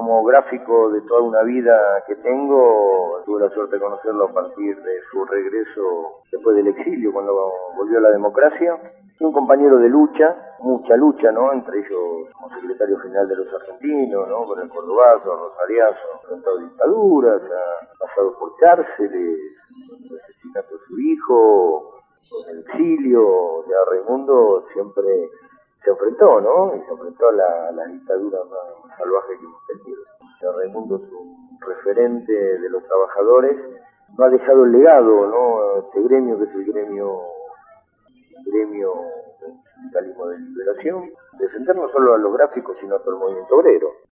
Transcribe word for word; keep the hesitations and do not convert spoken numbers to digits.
como gráfico de toda una vida que tengo, tuve la suerte de conocerlo a partir de su regreso después del exilio, cuando volvió a la democracia. Un compañero de lucha, mucha lucha, ¿no? Entre ellos como secretario general de los argentinos, ¿no? Con el Cordobazo, Rosariazo, enfrentado dictaduras, ha pasado por cárceles, el asesinato de su hijo, el exilio. Ya Raimundo siempre se enfrentó, ¿no? Y se enfrentó a la, la dictadura más salvaje que hemos tenido. Ya Raimundo es un referente de los trabajadores, no ha dejado el legado, ¿no? Este gremio que es el gremio gremio del sindicalismo de liberación, defender no solo a los gráficos, sino a todo el movimiento obrero.